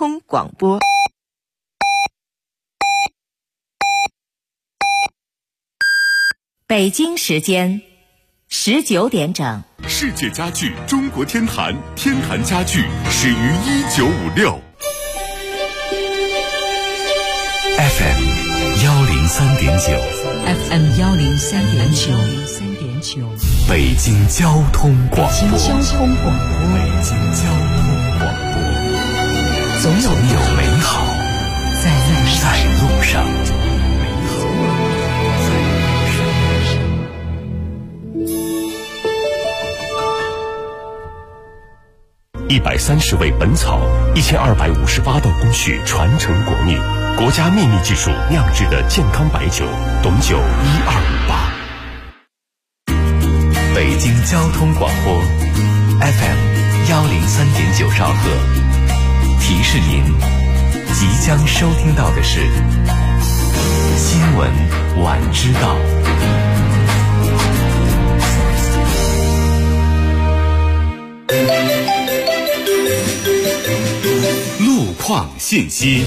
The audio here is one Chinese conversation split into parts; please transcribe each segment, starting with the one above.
通广播。北京时间19点整。 世界家具中国天坛，天坛家具始于1956。FM 103.9，FM 103.9， 北京交通广播， 北京交通广播， 总有美好在路上。130味本草，1258道工序传承国秘，国家秘密技术酿制的健康白酒，董酒1258。北京交通广播 FM 103.9兆赫，提示您即将收听到的是新闻晚知道。路况信息。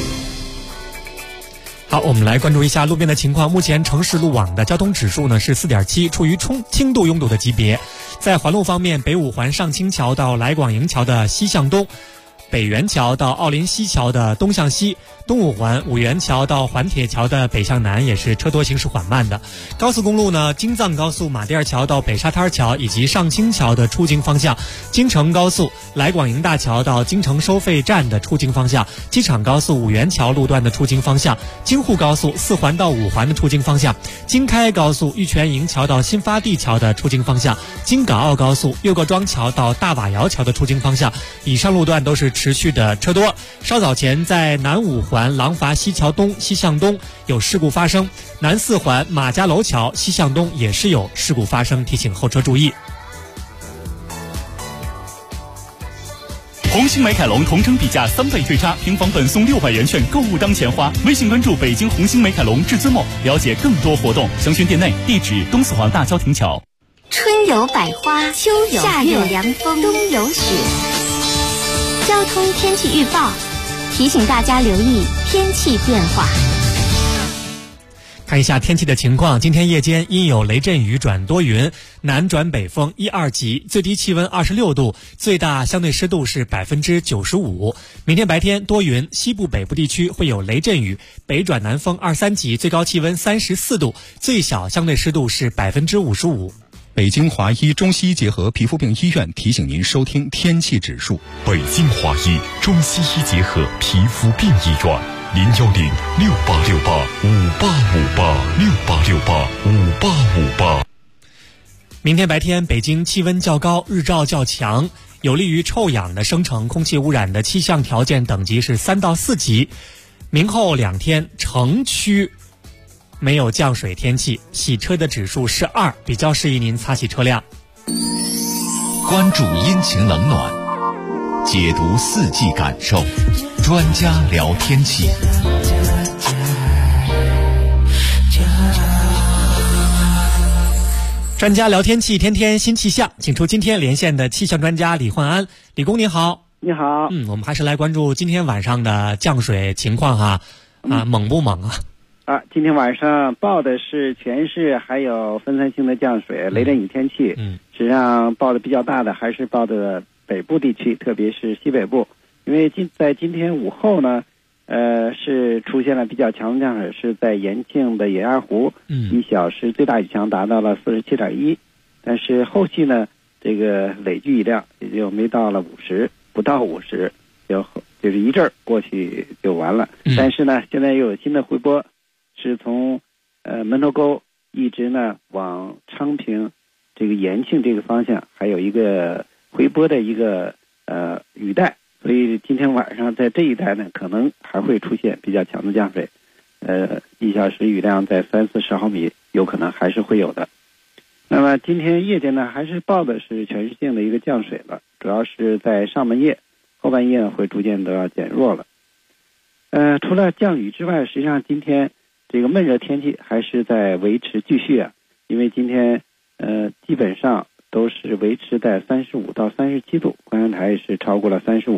好，我们来关注一下路边的情况。目前城市路网的交通指数呢是 4.7， 处于轻度拥堵的级别。在环路方面，北五环上清桥到来广营桥的西向东，北元桥到奥林西桥的东向西，东五环五元桥到环铁桥的北向南也是车多行驶缓慢的。高速公路呢，京藏高速马甸桥到北沙滩桥以及上清桥的出京方向，京承高速来广营大桥到京承收费站的出京方向，机场高速五元桥路段的出京方向，京沪高速4环到5环的出京方向，京开高速玉泉营桥到新发地桥的出京方向，京港澳高速六个庄桥到大瓦窑桥的出京方向。以上路段都是持续的车多。稍早前在南五环廊坊西桥东西向东有事故发生，南四环马家楼桥西向东也是有事故发生，提醒后车注意。 红星美凯龙同城比价3倍退差，平房本送600元券，购物当钱花。微信关注北京红星美凯龙至尊梦，了解更多活动。详询店内，地址东四环大郊亭桥。 春有百花，秋有夏有凉风，冬有雪。交通天气预报提醒大家留意天气变化。 看一下天气的情况，今天夜间阴有雷阵雨转多云，南转北风1、2级，最低气温26度，最大相对湿度是95%。明天白天多云，西部北部地区会有雷阵雨，北转南风2、3级，最高气温34度，最小相对湿度是55%。 北京华医中西医结合皮肤病医院提醒您收听天气指数。 北京华医中西医结合皮肤病医院，0106868585858，685858。 明天白天北京气温较高，日照较强，有利于臭氧的生成，空气污染的气象条件等级是3到4级。明后2天城区没有降水天气，洗车的指数是2，比较适宜您擦洗车辆。 关注阴晴冷暖，解读四季感受，专家聊天气。 专家聊天气，天天新气象，请出今天连线的气象专家李焕安。李工您好。 你好。 我们还是来关注今天晚上的降水情况哈。猛不猛啊？ 今天晚上报的是全市还有分散性的降水，雷阵雨天气。实际上报的比较大的还是报的北部地区，特别是西北部，因为在今天午后呢，是出现了比较强的降水，是在延庆的野鸭湖，1小时最大雨强达到了47.1，但是后续呢，这个累计雨量也就没到了50，不到50，就是一阵儿过去就完了。但是呢，现在又有新的回波。是从门头沟一直呢往昌平这个延庆这个方向，还有一个回波的一个雨带，所以今天晚上在这一带呢，可能还会出现比较强的降水，1小时雨量在30-40毫米，有可能还是会有的。那么今天夜间呢，还是报的是全市性的一个降水了，主要是在上半夜，后半夜呢会逐渐都要减弱了。除了降雨之外，实际上今天这个闷热天气还是在维持继续因为今天基本上都是维持在35到37度，观阳台是超过了35度，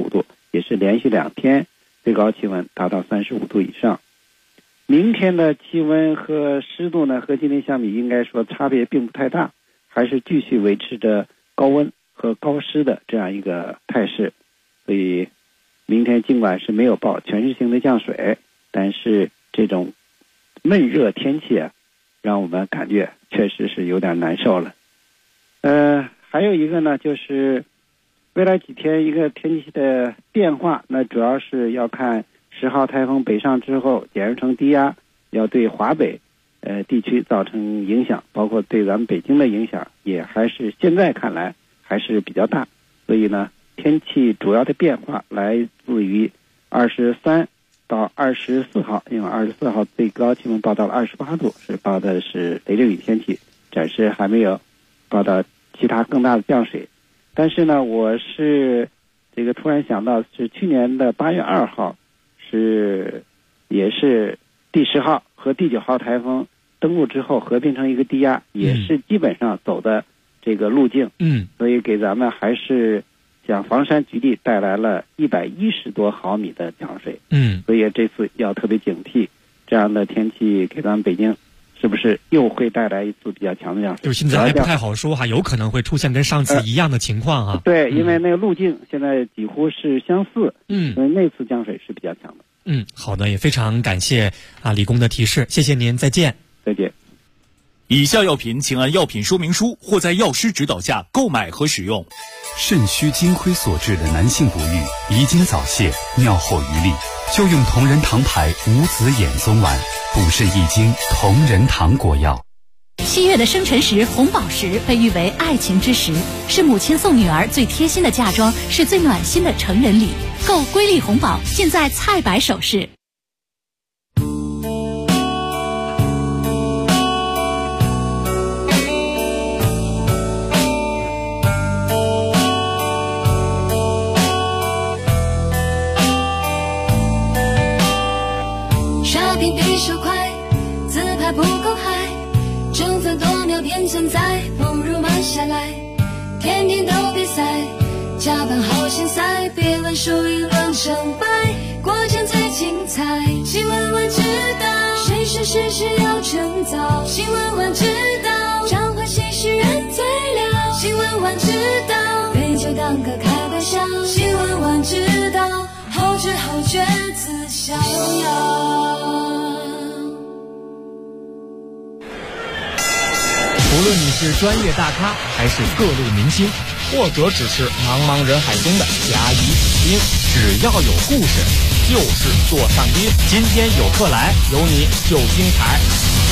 也是连续2天最高气温达到35度以上。明天的气温和湿度呢，和今天相比应该说差别并不太大，还是继续维持着高温和高湿的这样一个态势。所以明天尽管是没有报全市性的降水，但是这种闷热天气啊，让我们感觉确实是有点难受了。还有一个呢，就是未来几天一个天气的变化，那主要是要看10号台风北上之后减弱成低压，要对华北地区造成影响，包括对咱们北京的影响也还是现在看来还是比较大。所以呢，天气主要的变化来自于23到24号，因为24号最高气温报到了28度，是报的是雷阵雨天气，暂时还没有报到其他更大的降水。但是呢，我是这个突然想到，是去年的8月2号也是第10号和第9号台风登陆之后合并成一个低压，也是基本上走的这个路径。所以给咱们还是像房山局地带来了110多毫米的降水。所以这次要特别警惕，这样的天气给咱们北京是不是又会带来一次比较强的降水？ 就现在还不太好说哈，有可能会出现跟上次一样的情况啊。 对，因为那个路径现在几乎是相似。所以那次降水是比较强的。 好的，也非常感谢李工的提示，谢谢您，再见。 再见。 以下药品请按药品说明书或在药师指导下购买和使用。 肾虚金亏所致的男性不育、遗精早泄、尿后余力，就用同仁堂牌无子衍宗丸，补肾益精同仁堂果药。 7月的生辰石红宝石被誉为爱情之石，是母亲送女儿最贴心的嫁妆，是最暖心的成人礼。购瑰丽红宝，尽在菜百首饰。 刷屏比手快，自拍不够嗨，争分夺秒变存在，不如慢下来。天天都比赛，加班好心塞，别问输赢论成败，过程最精彩。新闻晚知道，谁说事事要趁早？新闻晚知道，彰化新诗人最了。新闻晚知道，杯酒当歌开玩笑。新闻晚知道，后知后觉自逍遥。 无论你是专业大咖，还是各路明星，或者只是茫茫人海中的甲乙丙丁，只要有故事，就是座上宾。今天有客来，有你就精彩。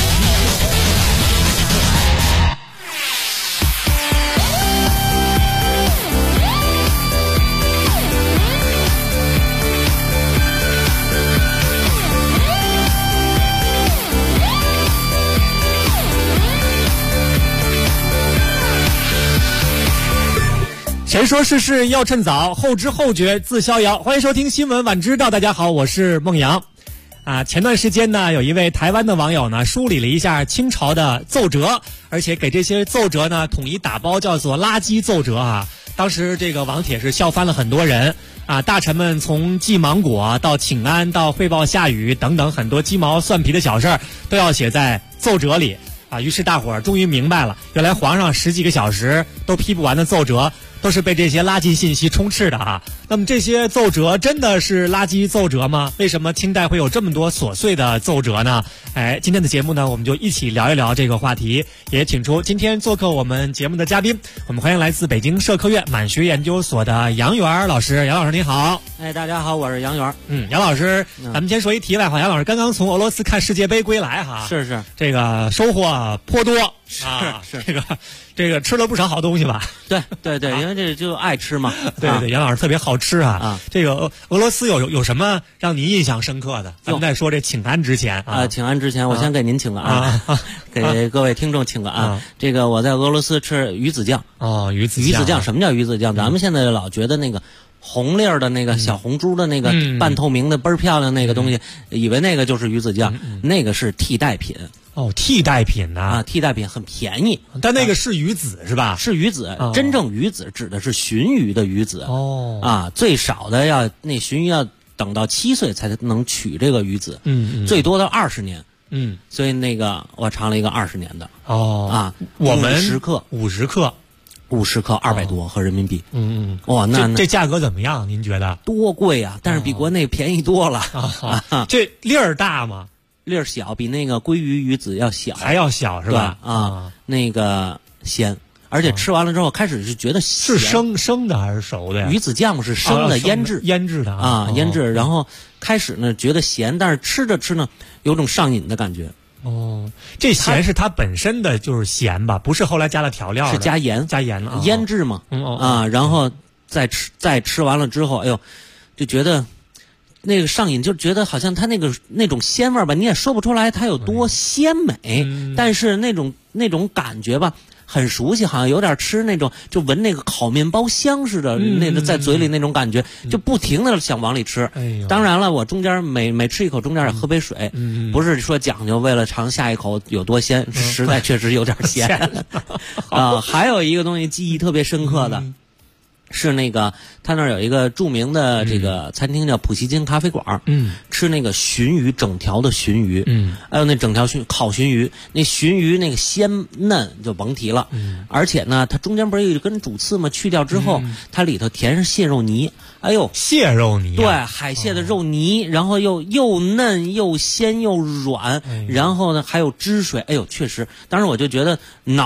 谁说事事要趁早，后知后觉自逍遥。欢迎收听新闻晚知道，大家好，我是孟阳。前段时间呢，有一位台湾的网友呢，梳理了一下清朝的奏折，而且给这些奏折呢统一打包叫做垃圾奏折啊。当时这个网帖是笑翻了很多人啊，大臣们从祭芒果到请安到汇报下雨等等很多鸡毛蒜皮的小事儿都要写在奏折里啊。于是大伙儿终于明白了，原来皇上10几个小时都批不完的奏折都是被这些垃圾信息充斥的啊。那么这些奏折真的是垃圾奏折吗？为什么清代会有这么多琐碎的奏折呢？今天的节目呢，我们就一起聊一聊这个话题，也请出今天做客我们节目的嘉宾，我们欢迎来自北京社科院满学研究所的杨元老师。杨老师您好。 大家好，我是杨元。 杨老师，咱们先说一题外话，杨老师刚刚从俄罗斯看世界杯归来哈， 是这个收获颇多。 是这个吃了不少好东西吧？ 对，因为这就爱吃嘛。 对，杨老师特别好吃啊。这个俄罗斯有什么让您印象深刻的？咱们在说这请安之前请安之前，我先给您请个安，给各位听众请个安。这个我在俄罗斯吃鱼子酱。 鱼子酱什么叫鱼子酱？咱们现在老觉得那个红粒儿的那个小红珠的那个半透明的倍儿漂亮那个东西，以为那个就是鱼子酱，那个是替代品。 哦，替代品呐！ 啊，替代品很便宜， 但那个是鱼子是吧？ 是鱼子，真正鱼子指的是鲟鱼的鱼子。 哦， 啊，最少的那鲟鱼要等到7岁才能取这个鱼子，最多的20年。所以那个我尝了一个20年的。 哦， 啊， 我们 50克，50克200多合人民币。哇，那这价格怎么样？您觉得多贵啊？但是比国内便宜多了。 这粒儿大吗？ 粒儿小，比那个鲑鱼鱼子要小， 还要小是吧？ 啊，那个鲜，而且吃完了之后，开始是觉得是生的还是熟的呀？ 鱼子酱是生的，腌制的啊，腌制。然后开始呢觉得咸，但是吃着吃呢有种上瘾的感觉。 哦，这咸是它本身的就是咸吧？不是后来加了调料的？ 是加盐了， 腌制嘛。啊，然后再吃完了之后，哎呦，就觉得。那个上瘾，就觉得好像它那种鲜味吧，你也说不出来它有多鲜美，但是那种感觉吧，很熟悉，好像有点吃那种就闻那个烤面包香似的，那个在嘴里那种感觉，就不停的想往里吃。当然了，我中间每吃一口，中间也喝杯水，不是说讲究为了尝下一口有多鲜，实在确实有点咸。啊，还有一个东西记忆特别深刻的。是那个，他那儿有一个著名的这个餐厅叫普希金咖啡馆，吃那个鲟鱼，整条的鲟鱼，还有那整条烤鲟鱼，那鲟鱼那个鲜嫩就甭提了，而且呢，它中间不是有一根主刺吗？去掉之后，它里头填上蟹肉泥，哎呦， 蟹肉泥， 对，海蟹的肉泥，然后又嫩又鲜又软，然后呢还有汁水，哎呦，确实，当时我就觉得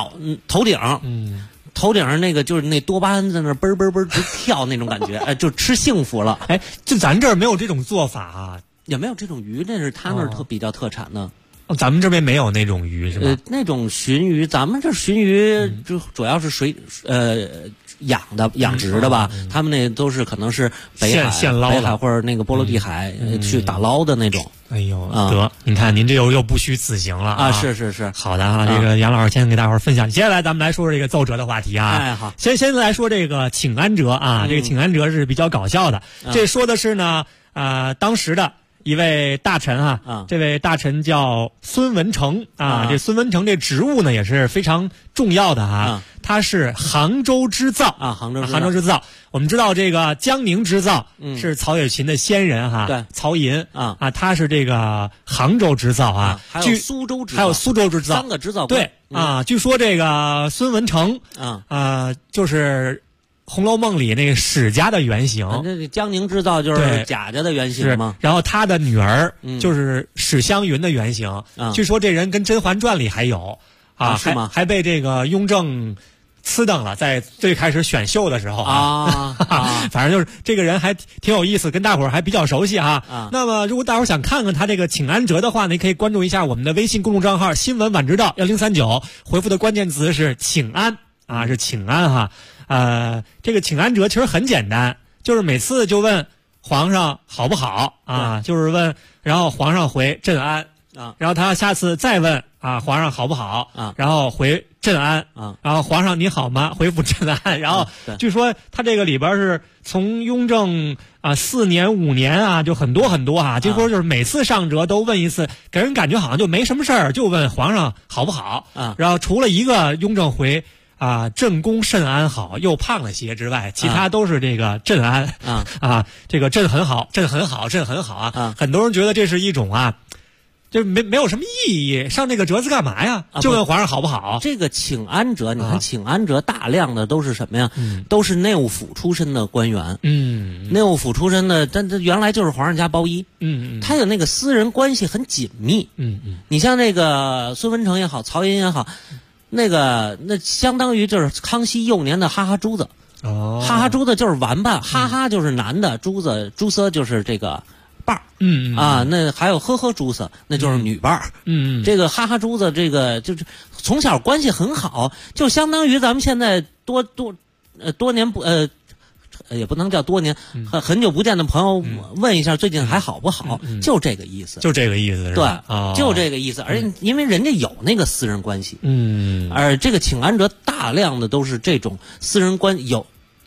头顶上那个就是那多巴胺在那嘣嘣嘣直跳那种感觉，哎，就吃幸福了。 哎，就咱这儿没有这种做法啊， 也没有这种鱼，那是他那儿比较特产的。 哦，咱们这边没有那种鱼是吧？ 那种鲟鱼，咱们这鲟鱼就主要是养殖的吧，他们那都是可能是北海或者那个波罗的海去打捞的那种。 哎呦，得，你看您这又不虚此行了啊！ 是， 好的啊，这个杨老师先给大伙儿分享。接下来咱们来说说这个奏折的话题啊。 哎，好， 先来说这个请安折啊，这个请安折是比较搞笑的。这说的是呢，当时的一位大臣啊，这位大臣叫孙文成啊。这孙文成这职务呢也是非常重要的啊。他是杭州织造啊，杭州织造。我们知道这个江宁织造是曹雪芹的先人哈， 对， 曹寅啊，他是这个杭州织造啊， 还有苏州织造 3 个织造对啊。据说这个孙文成就是《红楼梦》里那个史家的原型， 这江宁织造就是贾家的原型嘛。 然后他的女儿就是史湘云的原型。据说这人跟《甄嬛传》里还有啊， 是吗？ 还被这个雍正呲瞪了，在最开始选秀的时候反正就是这个人还挺有意思，跟大伙儿还比较熟悉哈。那么如果大伙儿想看看他这个请安折的话呢，可以关注一下我们的微信公众账号新闻晚知道1039，回复的关键词是请安啊，是请安哈。这个请安折其实很简单，就是每次就问皇上好不好啊，就是问，然后皇上回朕安啊，然后他下次再问啊，皇上好不好啊，然后回朕安啊，然后皇上你好吗？回复朕安。然后据说他这个里边是从雍正4年5年啊，就很多啊，就说就是每次上折都问一次，给人感觉好像就没什么事儿，就问皇上好不好啊。然后除了一个雍正回朕公甚安好，又胖了些之外，其他都是这个朕安这个朕很好，朕很好，朕很好啊。很多人觉得这是一种就没有什么意义，上这个折子干嘛呀？就问皇上好不好？ 这个请安折，你看请安折大量的都是什么呀？都是内务府出身的官员。内务府出身的，但这原来就是皇上家包衣。他有那个私人关系很紧密。你像那个孙文成也好，曹寅也好，那相当于就是康熙幼年的哈哈珠子。哈哈珠子就是玩伴，哈哈就是男的，珠瑟就是这个伴儿。那还有呵呵珠子，那就是女伴儿。这个哈哈珠子，这个就是从小关系很好，就相当于咱们现在多年也不能叫多年，很久不见的朋友问一下最近还好不好，就这个意思， 就这个意思是吧？ 对，就这个意思。而且因为人家有那个私人关系，而这个请安折大量的都是这种私人关系有。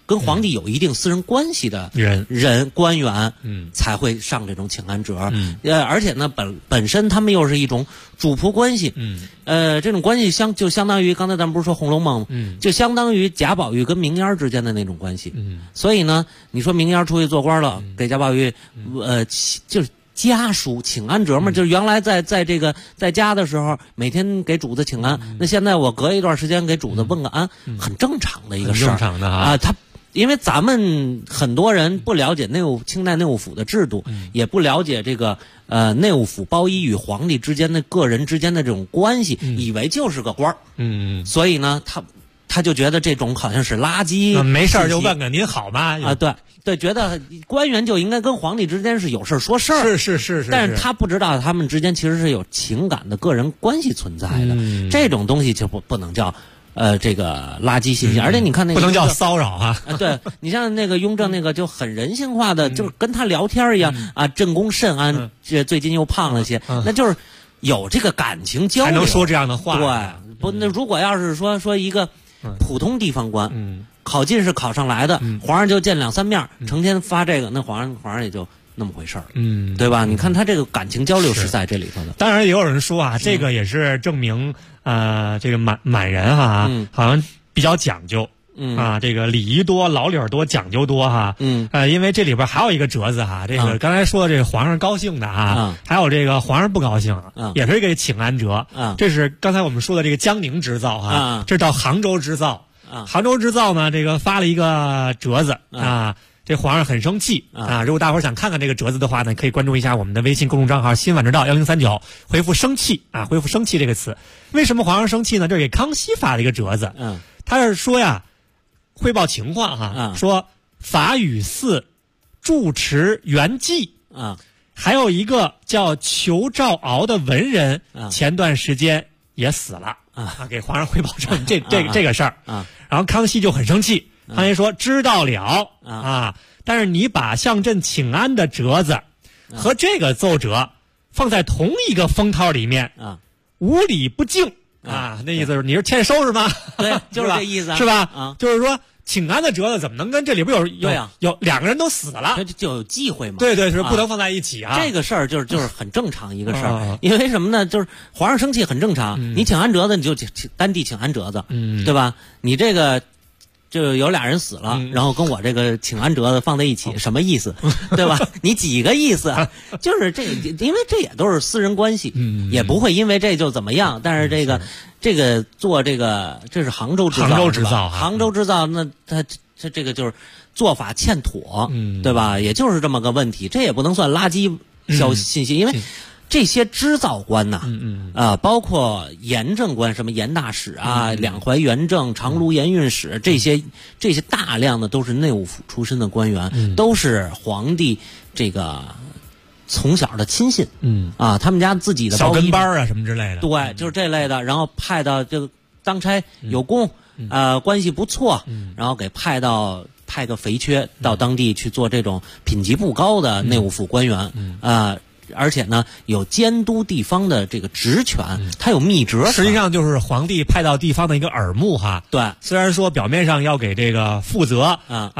跟皇帝有一定私人关系的人官员，才会上这种请安折。而且呢，本身他们又是一种主仆关系，这种关系就相当于刚才咱们不是说《红楼梦》就相当于贾宝玉跟明烟之间的那种关系。所以呢，你说明烟出去做官了，给贾宝玉就是家书请安折嘛，就是原来在这个在家的时候，每天给主子请安，那现在我隔一段时间给主子问个安，很正常的一个事儿， 正常的啊。他因为咱们很多人不了解清代内务府的制度，也不了解这个内务府包衣与皇帝之间的个人之间的这种关系，以为就是个官儿，所以呢，他就觉得这种好像是垃圾， 没事就问个您好吗？ 啊，对，觉得官员就应该跟皇帝之间是有事说事儿， 是， 但是他不知道他们之间其实是有情感的个人关系存在的，这种东西就不能叫这个垃圾信息，而且你看那个不能叫骚扰啊！ 对，你像那个雍正那个就很人性化的，就是跟他聊天一样啊，正宫甚安，这最近又胖了些，那就是有这个感情交流， 才能说这样的话。 对，不，那如果要是说一个普通地方官，考进士考上来的，皇上就见2-3面，成天发这个，那皇上也就那么回事儿，对吧？你看他这个感情交流是在这里头的。 当然也有人说啊，这个也是证明这个满人哈，好像比较讲究。这个礼仪多，老理儿多，讲究多哈。因为这里边还有一个折子哈，这个刚才说的这个皇上高兴的哈，还有这个皇上不高兴，也是一个请安折。这是刚才我们说的这个江宁织造哈，这是到杭州织造。杭州织造呢，这个发了一个折子啊，这皇上很生气啊。如果大伙儿想看看这个折子的话呢，可以关注一下我们的微信公众账号新晚知道1039，回复生气啊，回复生气这个词。为什么皇上生气呢？这是给康熙发了一个折子，他是说呀，汇报情况哈，说法语寺住持袁济还有一个叫裘兆敖的文人，前段时间也死了给皇上汇报这个事儿然后康熙就很生气，康熙说知道了但是你把向朕请安的折子和这个奏折放在同一个封套里面无礼不敬那意思是你是欠收拾吗？ 对，就是这意思是吧？就是说请安的折子怎么能跟这里边有2个人都死了， 就有忌讳嘛？ 对，是不能放在一起啊。 这个事儿就是很正常一个事儿，因为什么呢？就是皇上生气很正常，你请安折子你就单地请安折子，对吧？你这个就有俩人死了，然后跟我这个请安折子放在一起，什么意思？对吧？你几个意思？就是这个，因为这也都是私人关系，也不会因为这就怎么样。但是这个做这个，这是杭州制造，杭州制造，那他这个就是做法欠妥，对吧？也就是这么个问题，这也不能算垃圾信息，因为这些织造官呐，包括盐政官，什么盐大使啊、两淮盐政、长芦盐运使，这些大量的都是内务府出身的官员，都是皇帝这个从小的亲信，他们家自己的小跟班啊什么之类的， 对，就是这类的，然后派到这个当差有功，关系不错，然后给派个肥缺到当地去做这种品级不高的内务府官员，而且呢，有监督地方的这个职权，他有密折， 实际上就是皇帝派到地方的一个耳目哈。 对， 虽然说表面上要给这个负责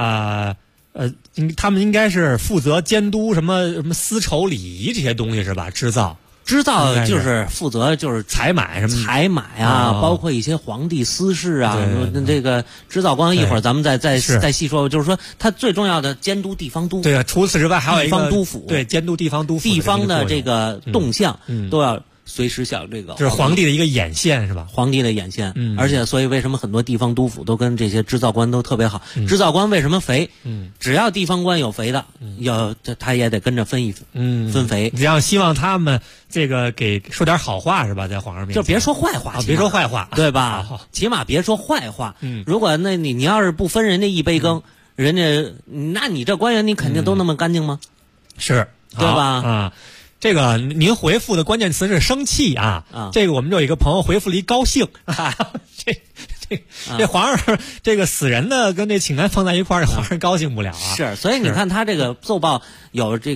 他们应该是负责监督什么丝绸礼仪这些东西是吧？织造就是负责就是采买什么采买包括一些皇帝私事这个织造官一会儿咱们再细说，就是说他最重要的监督地方督。 对，除此之外还有一个地方督府， 对，监督地方督府地方的这个动向都要随时想这个， 就是皇帝的一个眼线是吧？ 皇帝的眼线，而且所以为什么很多地方督府都跟这些织造官都特别好？织造官为什么肥？只要地方官有肥的，他也得跟着分肥。 这样希望他们这个给说点好话是吧？在皇上面前就别说坏话， 别说坏话， 对吧？起码别说坏话。如果那你要是不分人家一杯羹，人家那你这官员你肯定都那么干净吗？ 是， 对吧？ 这个您回复的关键词是生气这个我们有一个朋友回复了一高兴这皇上这个死人的跟这请安放在一块儿，皇上高兴不了是，所以你看他这个奏报有这个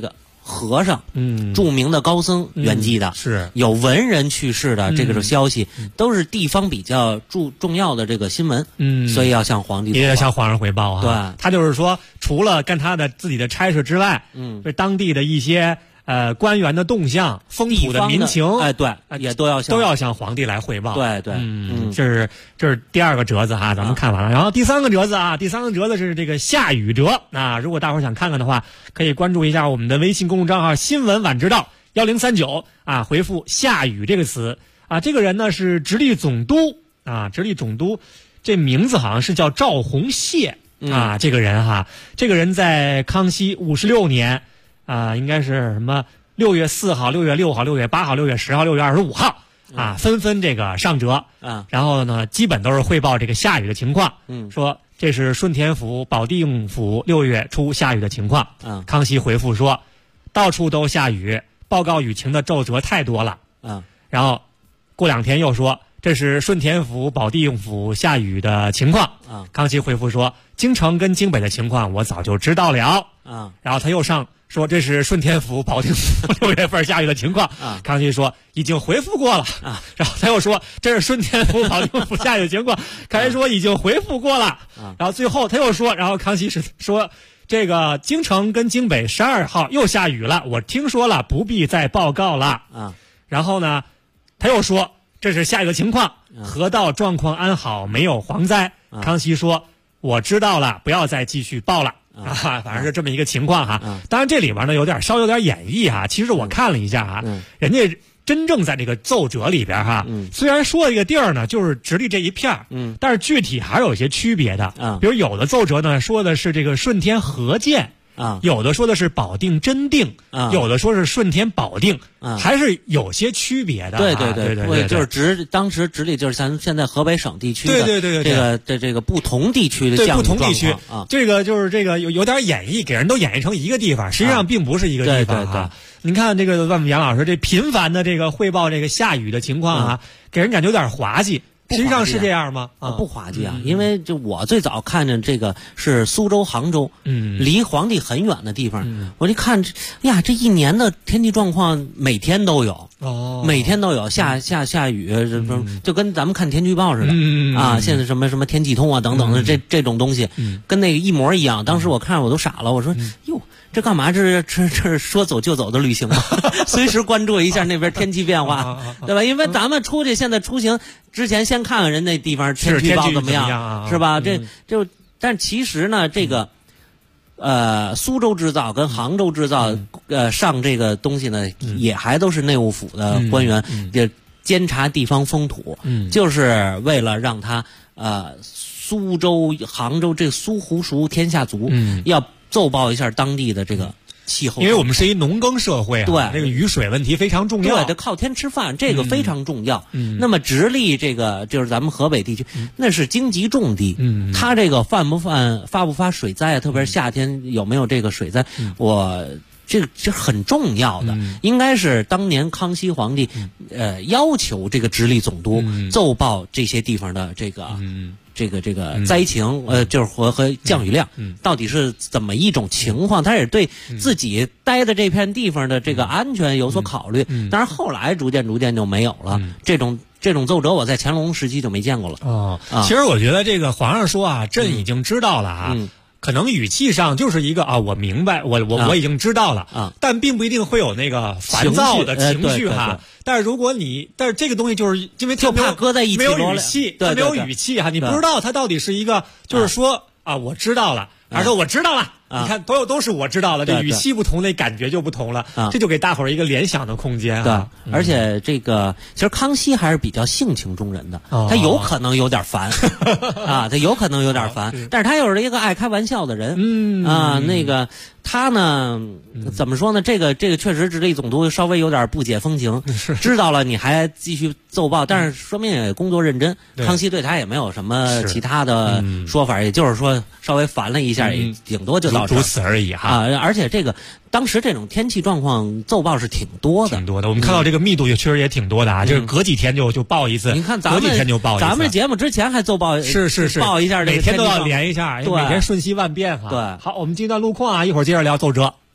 和尚，著名的高僧圆寂的， 是有文人去世的这个消息，都是地方比较重要的这个新闻，所以要向皇帝， 也要向皇上汇报啊。 对， 他就是说，除了干他的自己的差事之外，对当地的一些官员的动向、风土的民情， 对，也都要向皇帝来汇报。 对， 这是第二个折子哈，咱们看完了。然后第三个折子是这个下雨折。那如果大伙儿想看看的话，可以关注一下我们的微信公众账号新闻晚知道1039啊，回复下雨这个词啊。这个人呢是直隶总督啊，直隶总督，这名字好像是叫赵洪谢啊。这个人在康熙56年。应该是什么6月4号、6月6号、6月8号、6月10号、6月25号啊，纷纷这个上折然后呢，基本都是汇报这个下雨的情况。说这是顺天府、保定府6月初下雨的情况。康熙回复说，到处都下雨，报告雨情的奏折太多了。然后过2天又说，这是顺天府、保定府下雨的情况。康熙回复说，京城跟京北的情况我早就知道了。然后他又上。说这是顺天府、保定府6月份下雨的情况。康熙说已经回复过了。然后他又说这是顺天府、保定府下雨的情况。康熙说已经回复过了。然后最后他又说，然后康熙是说这个京城跟京北12号又下雨了，我听说了，不必再报告了。然后呢，他又说这是下雨的情况，河道状况安好，没有蝗灾。康熙说我知道了，不要再继续报了。反正是这么一个情况哈。当然这里边呢稍有点演绎哈。其实我看了一下哈，人家真正在这个奏折里边哈，虽然说这个地儿呢就是直隶这一片但是具体还是有一些区别的。比如有的奏折呢说的是这个顺天和建。有的说的是保定真定，有的说是顺天保定，还是有些区别的。 对，就是当时直隶就是咱现在河北省地区的这个不同地区的降雨状况。不同地区这个就是这个有点演绎，给人都演绎成一个地方，实际上并不是一个地方啊。您看这个万木杨老师这频繁的这个汇报这个下雨的情况啊，给人感觉有点滑稽。实际上是这样吗？ 不滑稽啊，因为就我最早看见这个是苏州、杭州，离皇帝很远的地方，我一看，呀，这一年的天气状况每天都有，每天都有下雨，就跟咱们看天气预报似的啊，现在什么天气通啊等等的这种东西，跟那个一模一样。当时我看我都傻了，我说哟。这干嘛？这是说走就走的旅行吗？随时关注一下那边天气变化，对吧？因为咱们出去现在出行之前，先看看人那地方天气预报怎么样，是吧？但其实呢，这个苏州制造跟杭州制造上这个东西呢，也还都是内务府的官员也监察地方风土，就是为了让他苏州、杭州这苏湖熟天下足，要奏报一下当地的这个气候， 因为我们是一农耕社会， 对这个雨水问题非常重要， 对，得靠天吃饭，这个非常重要。那么直隶这个就是咱们河北地区，那是经济重地，它这个发不发水灾啊？特别是夏天有没有这个水灾？这很重要的，应该是当年康熙皇帝要求这个直隶总督奏报这些地方的这个灾情，就是和降雨量，到底是怎么一种情况？他也对自己待的这片地方的这个安全有所考虑。但是后来逐渐就没有了这种奏折，我在乾隆时期就没见过了。 其实我觉得这个皇上说啊，朕已经知道了啊。可能语气上就是一个我明白，我已经知道了但并不一定会有那个烦躁的情绪哈。但是但是这个东西就是因为就怕搁在一起没有语气，它没有语气哈，你不知道它到底是一个就是说我知道了，还是说我知道了。你看都是我知道了，这语气不同，那感觉就不同了，这就给大伙儿一个联想的空间对，而且这个其实康熙还是比较性情中人的，他有可能有点烦他有可能有点烦，但是他又是一个爱开玩笑的人，那个他呢怎么说呢？这个确实直隶总督稍微有点不解风情，知道了你还继续奏报，但是说明也工作认真。康熙对他也没有什么其他的说法，也就是说稍微烦了一下，也顶多就如此而已哈。 而且这个当时这种天气状况奏报是挺多的。 我们看到这个密度也确实也挺多的啊，就是隔几天就报一次。 你看隔几天就报一次。 咱们节目之前还奏报是报一下这个每天都要连一下，每天瞬息万变哈。 对， 好，我们进一段路况啊，一会儿接着聊奏折。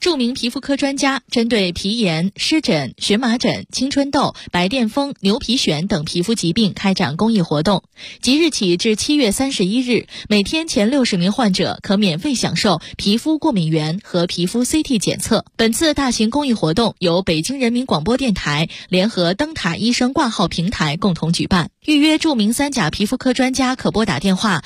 著名皮肤科专家针对皮炎、湿疹、荨麻疹、青春痘、白癜风、牛皮癣等皮肤疾病开展公益活动。即日起至7月31日，每天前60名患者可免费享受皮肤过敏原和皮肤 CT 检测。本次大型公益活动由北京人民广播电台联合灯塔医生挂号平台共同举办。预约著名三甲皮肤科专家可拨打电话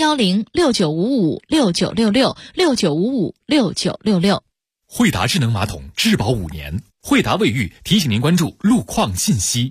010-6955-6966，6955-6966。 惠达智能马桶质保5年，惠达卫浴提醒您关注路况信息。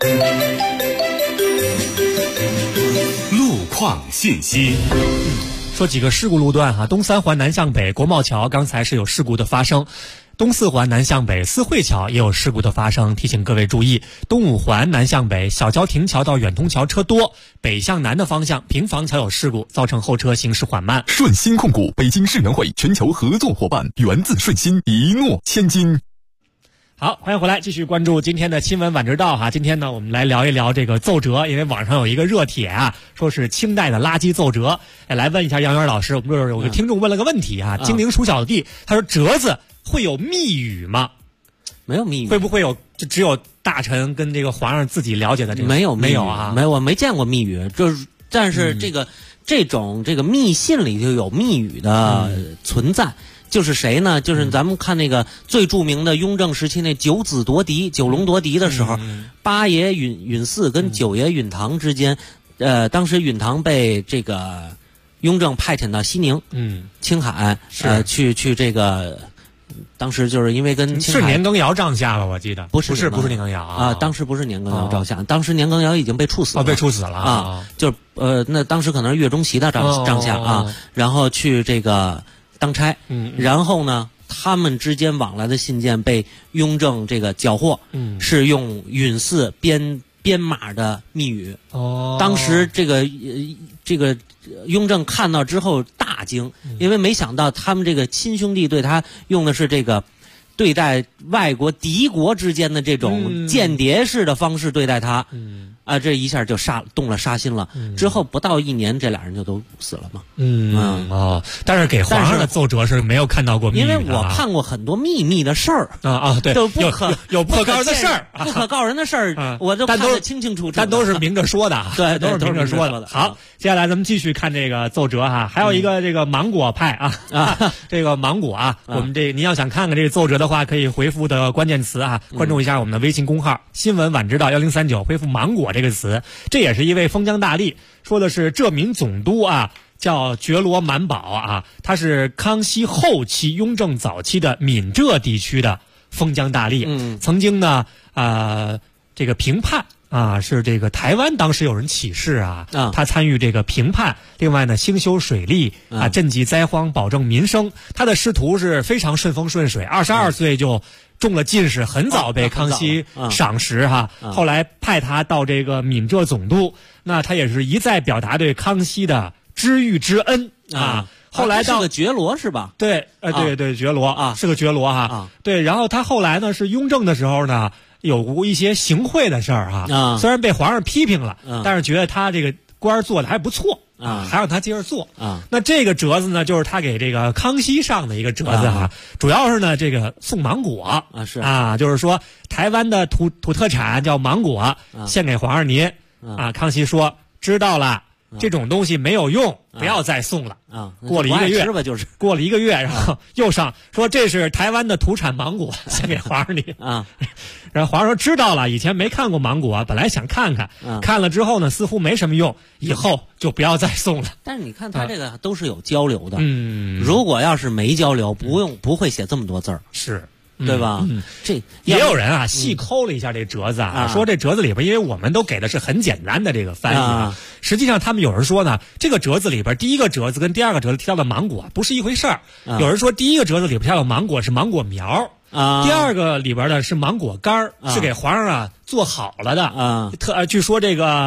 路况信息。 说几个事故路段东3环南向北国贸桥刚才是有事故的发生，东4环南向北四惠桥也有事故的发生，提醒各位注意。东5环南向北小桥亭桥到远通桥车多，北向南的方向平房桥有事故，造成后车行驶缓慢。 顺鑫控股北京世园会全球合作伙伴，源自顺鑫，一诺千金。 好，欢迎回来，继续关注今天的新闻晚知道今天呢，我们来聊一聊这个奏折，因为网上有一个热帖说是清代的垃圾奏折。来问一下杨元老师，我们这儿有个听众问了个问题精灵属小弟，他说折子会有密语吗？ 没有密语， 会不会有就只有大臣跟这个皇上自己了解的这个？ 没有我没见过密语，但是这种密信里就有密语的存在。就是谁呢？就是咱们看那个最著名的雍正时期那九子夺嫡、九龙夺嫡的时候，八爷允嗣跟九爷允堂之间，当时允堂被这个雍正派遣到西宁，青海，去这个。当时就是因为跟是年羹尧帐下吧，我记得不是年羹尧当时不是年羹尧帐下，当时年羹尧已经被处死了， 被处死了就是那当时可能是岳钟琪的帐下然后去这个当差，然后呢，他们之间往来的信件被雍正这个缴获，是用允嗣编码的密语。当时这个雍正看到之后大惊，因为没想到他们这个亲兄弟对他用的是这个对待外国敌国之间的这种间谍式的方式对待他，这一下就动了杀心了。之后不到1年，这俩人就都死了嘛。 但是给皇上的奏折是没有看到过密语的， 因为我看过很多秘密的事儿对， 有不可告人的事儿， 不可告人的事儿，我都看得清清楚楚， 但都是明着说的， 对， 都是明着说的。好，接下来咱们继续看这个奏折还有一个这个芒果派这个芒果我们您要想看看这个奏折的话，可以回复的关键词关注一下我们的微信公号新闻晚知道1039，回复芒果这个词。这也是一位封疆大吏，说的是浙闽总督叫觉罗满宝他是康熙后期、雍正早期的闽浙地区的封疆大吏，曾经呢这个平叛是这个台湾当时有人起事他参与这个平叛，另外呢兴修水利赈济灾荒，保证民生。他的仕途是非常顺风顺水，22岁就中了进士，很早被康熙赏识后来派他到这个闽浙总督，那他也是一再表达对康熙的知遇之恩后来是个觉罗是吧？ 对，对，觉罗是个觉罗对，然后他后来呢是雍正的时候呢有过一些行贿的事儿虽然被皇上批评了，但是觉得他这个官做的还不错还让他接着做那这个折子呢，就是他给这个康熙上的一个折子主要是呢这个送芒果就是说台湾的土特产叫芒果献给皇上您康熙说知道了，这种东西没有用，不要再送了过了1个月过了1个月，然后又上说这是台湾的土产芒果，献给皇上您然后皇上说知道了，以前没看过芒果，本来想看看看了之后呢似乎没什么用，以后就不要再送了。 但是你看他这个都是有交流的如果要是没交流不会写这么多字儿， 是对吧？这也有人细抠了一下这折子说这折子里边，因为我们都给的是很简单的这个翻译实际上他们有人说呢，这个折子里边第一个折子跟第二个折子提到的芒果不是一回事儿有人说第一个折子里边提到的芒果是芒果苗第二个里边的是芒果干是给皇上做好了的据说这个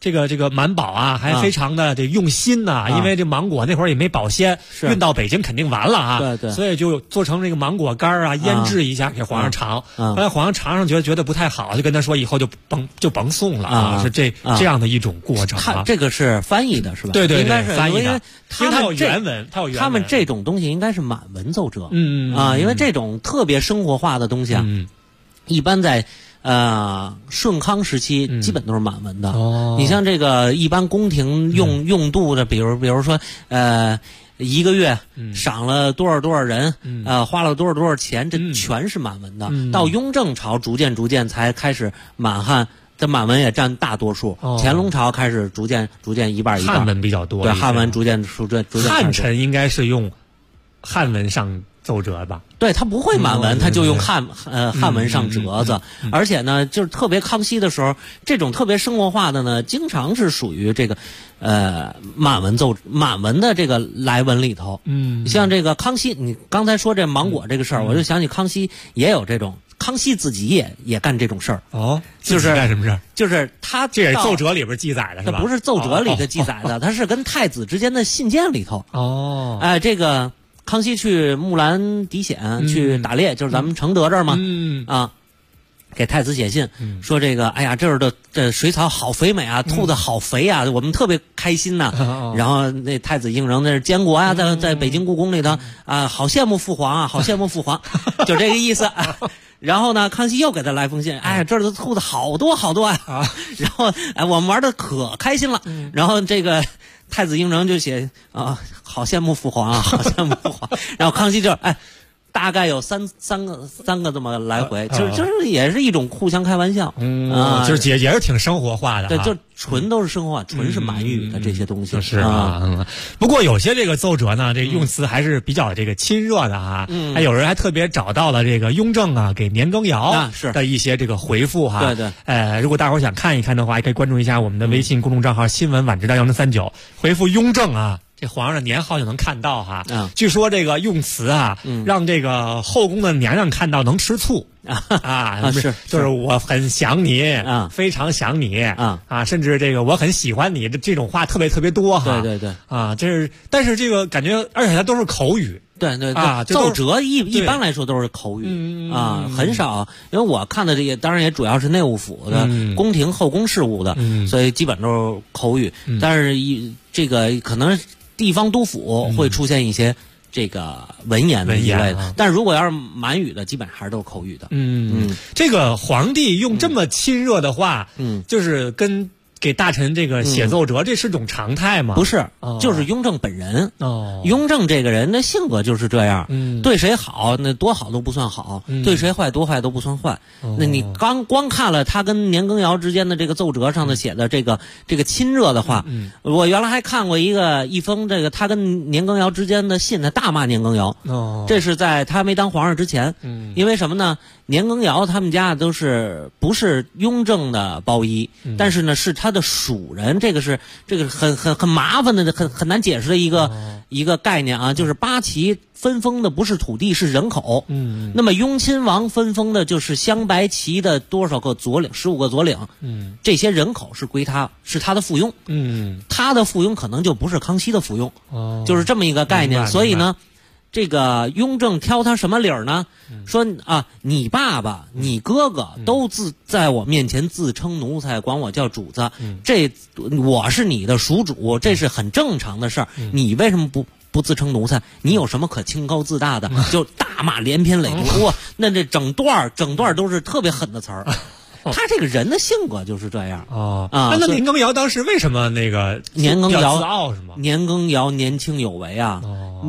这个满宝啊，还非常的这用心呐，因为这芒果那会儿也没保鲜，运到北京肯定完了啊， 对对， 所以就做成这个芒果干啊，腌制一下给皇上尝。后来皇上尝上觉得不太好，就跟他说以后就甭送了啊，是这样的一种过程。 他这个是翻译的是吧？ 对对， 应该是翻译的， 因为它有原文， 他们这种东西应该是满文奏折，因为这种特别生活化的东西啊，一般在。顺康时期基本都是满文的。你像这个一般宫廷用度的，比如说一个月赏了多少人，花了多少钱，这全是满文的。到雍正朝逐渐才开始满汉。这满文也占大多数，乾隆朝开始逐渐一半， 汉文比较多。 对，汉文逐渐。 汉臣应该是用汉文上奏折吧？ 对，他不会满文，他就用汉文上折子。而且呢，就是特别康熙的时候，这种特别生活化的呢，经常是属于这个满文的这个来文里头。像这个康熙，你刚才说这芒果这个事儿，我就想起康熙也有这种。康熙自己也干这种事儿就是干什么事儿？ 就是他这也是奏折里边记载的是吧？ 不是奏折里的记载的，他是跟太子之间的信件里头。这个康熙去木兰敌险去打猎，就是咱们承德这儿嘛，给太子写信说这个，哎呀，这儿的这水草好肥美啊，兔子好肥啊，我们特别开心呐。然后那太子胤禛那是监国啊，在北京故宫里头啊，好羡慕父皇啊，好羡慕父皇，就这个意思。然后呢，康熙又给他来封信，哎，这儿的兔子好多啊。然后我们玩的可开心了。然后这个太子胤禛就写好羡慕父皇啊，好羡慕父皇。然后康熙就大概有三个这么来回，就是也是一种互相开玩笑， 就是也是挺生活化的， 对，就纯都是生活化，纯是满语的这些东西， 是啊。不过有些这个奏折呢，这用词还是比较这个亲热的啊，还有人还特别找到了这个雍正啊给年羹尧的一些这个回复哈， 对， 如果大伙儿想看一看的话，也可以关注一下我们的微信公众账号新闻晚知道1039，回复雍正啊。这皇上的年号就能看到哈，据说这个用词啊，让这个后宫的娘娘看到能吃醋就是我很想你非常想你甚至这个我很喜欢你这种话特别多哈， 对这是，但是这个感觉，而且它都是口语。 对奏折一般来说都是口语很少，因为我看的这些当然也主要是内务府的宫廷后宫事务的，所以基本都是口语。但是这个可能地方督府会出现一些这个文言一类的，但是如果要是满语的，基本上还是都是口语的。 这个皇帝用这么亲热的话，就是跟给大臣这个写奏折，这是种常态吗？ 不是，就是雍正本人。雍正这个人的性格就是这样，对谁好那多好都不算好，对谁坏多坏都不算坏。那你光看了他跟年羹尧之间的这个奏折上的写的这个亲热的话，我原来还看过一封这个他跟年羹尧之间的信，他大骂年羹尧。这是在他没当皇上之前，因为什么呢？年羹尧他们家都不是雍正的包衣，但是呢是他的属人，这个很麻烦的，很难解释的一个概念啊，就是八旗分封的不是土地是人口。那么雍亲王分封的就是镶白旗的多少个左领，15个左领。这些人口是归他，是他的附庸。他的附庸可能就不是康熙的附庸，就是这么一个概念。所以呢，这个雍正挑他什么理儿呢？说你爸爸、你哥哥都在我面前自称奴才，管我叫主子，我是你的属主，这是很正常的事儿。你为什么不自称奴才？你有什么可清高自大的？就大骂连篇累牍，哇，那这整段都是特别狠的词儿。他这个人的性格就是这样那年羹尧当时为什么那个年羹尧自傲是吗？ 年羹尧年轻有为啊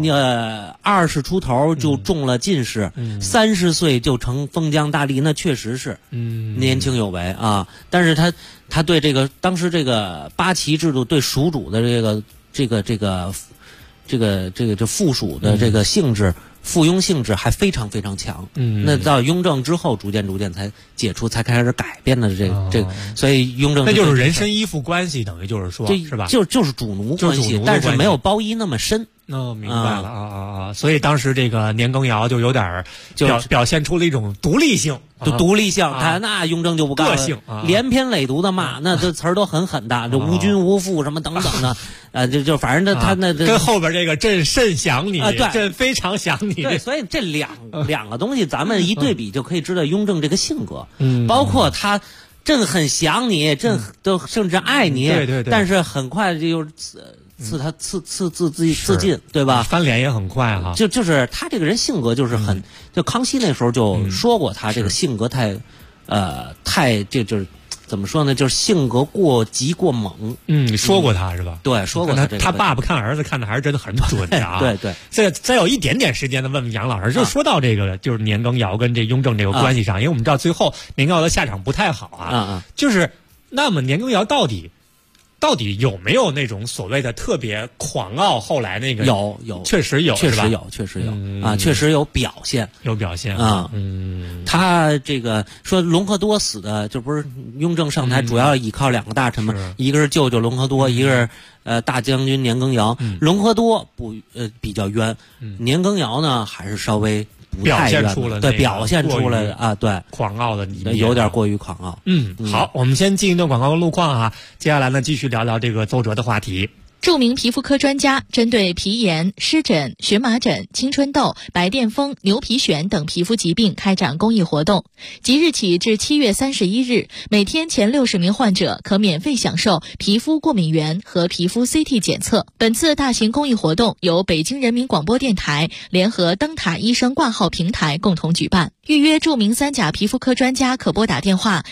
，20出头就中了进士，30岁就成封疆大吏，那确实是年轻有为啊。但是他对这个当时这个八旗制度对属主的这附属的这个性质。附庸性质还非常非常强，那到雍正之后，逐渐才解除，才开始改变的这个，所以雍正那就是人身依附关系，等于就是说，是吧？ 就是主奴关系，但是没有包衣那么深。 明白了所以当时这个年羹尧就有点表现出了一种独立性就独立性，他那雍正就不干了， 个性连篇累牍的骂，那这词儿都很狠的，这无君无父什么等等的，就反正他那跟后边这个朕甚想你， 对， 朕非常想你， 对，所以这两个东西咱们一对比就可以知道雍正这个性格，包括他。朕很想你，朕都甚至爱你， 对， 但是很快就自尽，对吧？ 翻脸也很快哈。 就是他这个人性格就是很，就康熙那时候就说过他这个性格太这就是怎么说呢？就是性格过急过猛。 说过他是吧？ 对，说过他爸爸看儿子看的还是真的很准的啊。 对。 再有一点点时间的问问杨老师，就说到这个就是年羹尧跟这雍正这个关系上，因为我们知道最后年羹尧的下场不太好啊。就是那么年羹尧到底有没有那种所谓的特别狂傲？后来那个有， 确实有啊，确实有表现啊。 他这个说隆科多死的，就不是雍正上台主要依靠两个大臣嘛，一个是舅舅隆科多，一个是大将军年羹尧。隆科多比较冤，年羹尧呢还是稍微表现出了表现出来的啊，对， 狂傲的一面， 有点过于狂傲。 好，我们先进一段广告的路况啊，接下来呢继续聊聊这个邹哲的话题。 著名皮肤科专家针对皮炎、湿疹、荨麻疹、青春痘、白癜风、牛皮癣等皮肤疾病开展公益活动。即日起至7月31日，每天前60名患者可免费享受皮肤过敏原和皮肤 CT 检测。本次大型公益活动由北京人民广播电台联合灯塔医生挂号平台共同举办。预约著名3甲皮肤科专家可拨打电话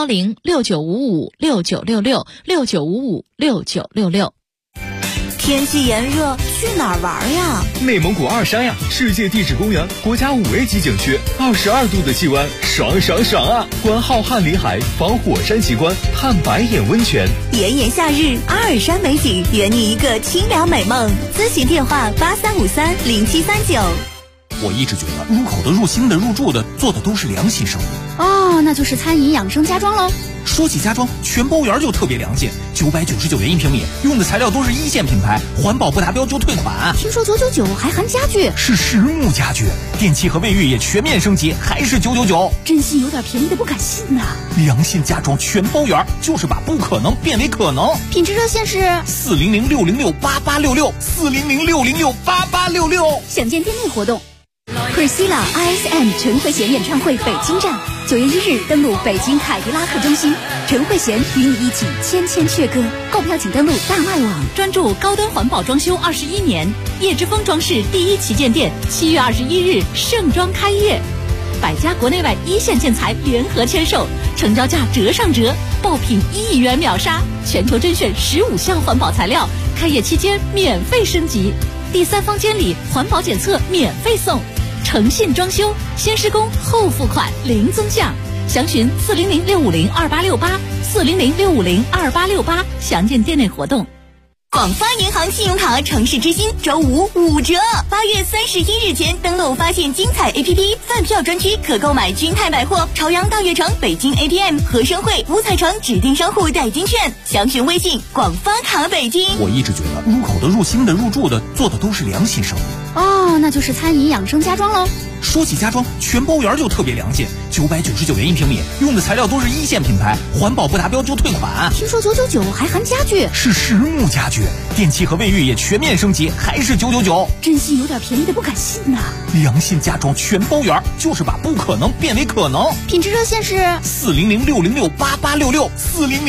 010-6955-6966 天气炎热，去哪儿玩呀？ 内蒙古二山呀，世界地质公园，国家5A 级景区，22度的气温，爽啊！观浩瀚林海，访火山奇观，探白眼温泉。 炎炎夏日，阿尔山美景，圆你一个清凉美梦。咨询电话83530739。 我一直觉得入口的、入心的、入住的做的都是良心生意。 那就是餐饮养生家装喽。 说起家装，全包园就特别良心，999元1平米，用的材料都是1线品牌，环保不达标就退款。 听说999还含家具， 是实木家具，电器和卫浴也全面升级，还是999。 真心有点便宜的不敢信呐。 良心家装全包园，就是把不可能变为可能。 品质热线是 400-606-8866 400-606-8866。 想见店内活动。Priscilla ISM 陈慧娴演唱会北京站，9月1日登陆北京凯迪拉克中心，陈慧娴与你一起千阙歌。购票请登录大麦网。 专注高端环保装修21年，叶之峰装饰第1旗舰店7月21日盛装开业，百家国内外1线建材联合签售，成交价折上折，爆品1亿元秒杀，全球甄选15项环保材料，开业期间免费升级，第3方监理环保检测免费送。诚信装修，先施工后付款零增价，详询400-650-2868 400-650-2868，详见店内活动。 广发银行信用卡城市之星周5 5折，8月31日前登录发现精彩 APP 饭票专区，可购买君泰百货、朝阳大悦城、北京 ATM、和生汇、五彩城指定商户代金券，详询微信广发卡北京。 我一直觉得入口的、入心的、入住的做的都是良心生意。 那就是餐饮养生家装喽。 说起家装，全包园就特别良心，999元1平米，用的材料都是1线品牌，环保不达标就退款。 听说999还含家具， 是实木家具，电器和卫浴也全面升级，还是999。 真心有点便宜的不敢信呐。 良心家装全包园，就是把不可能变为可能。 品质热线是 400-606-8866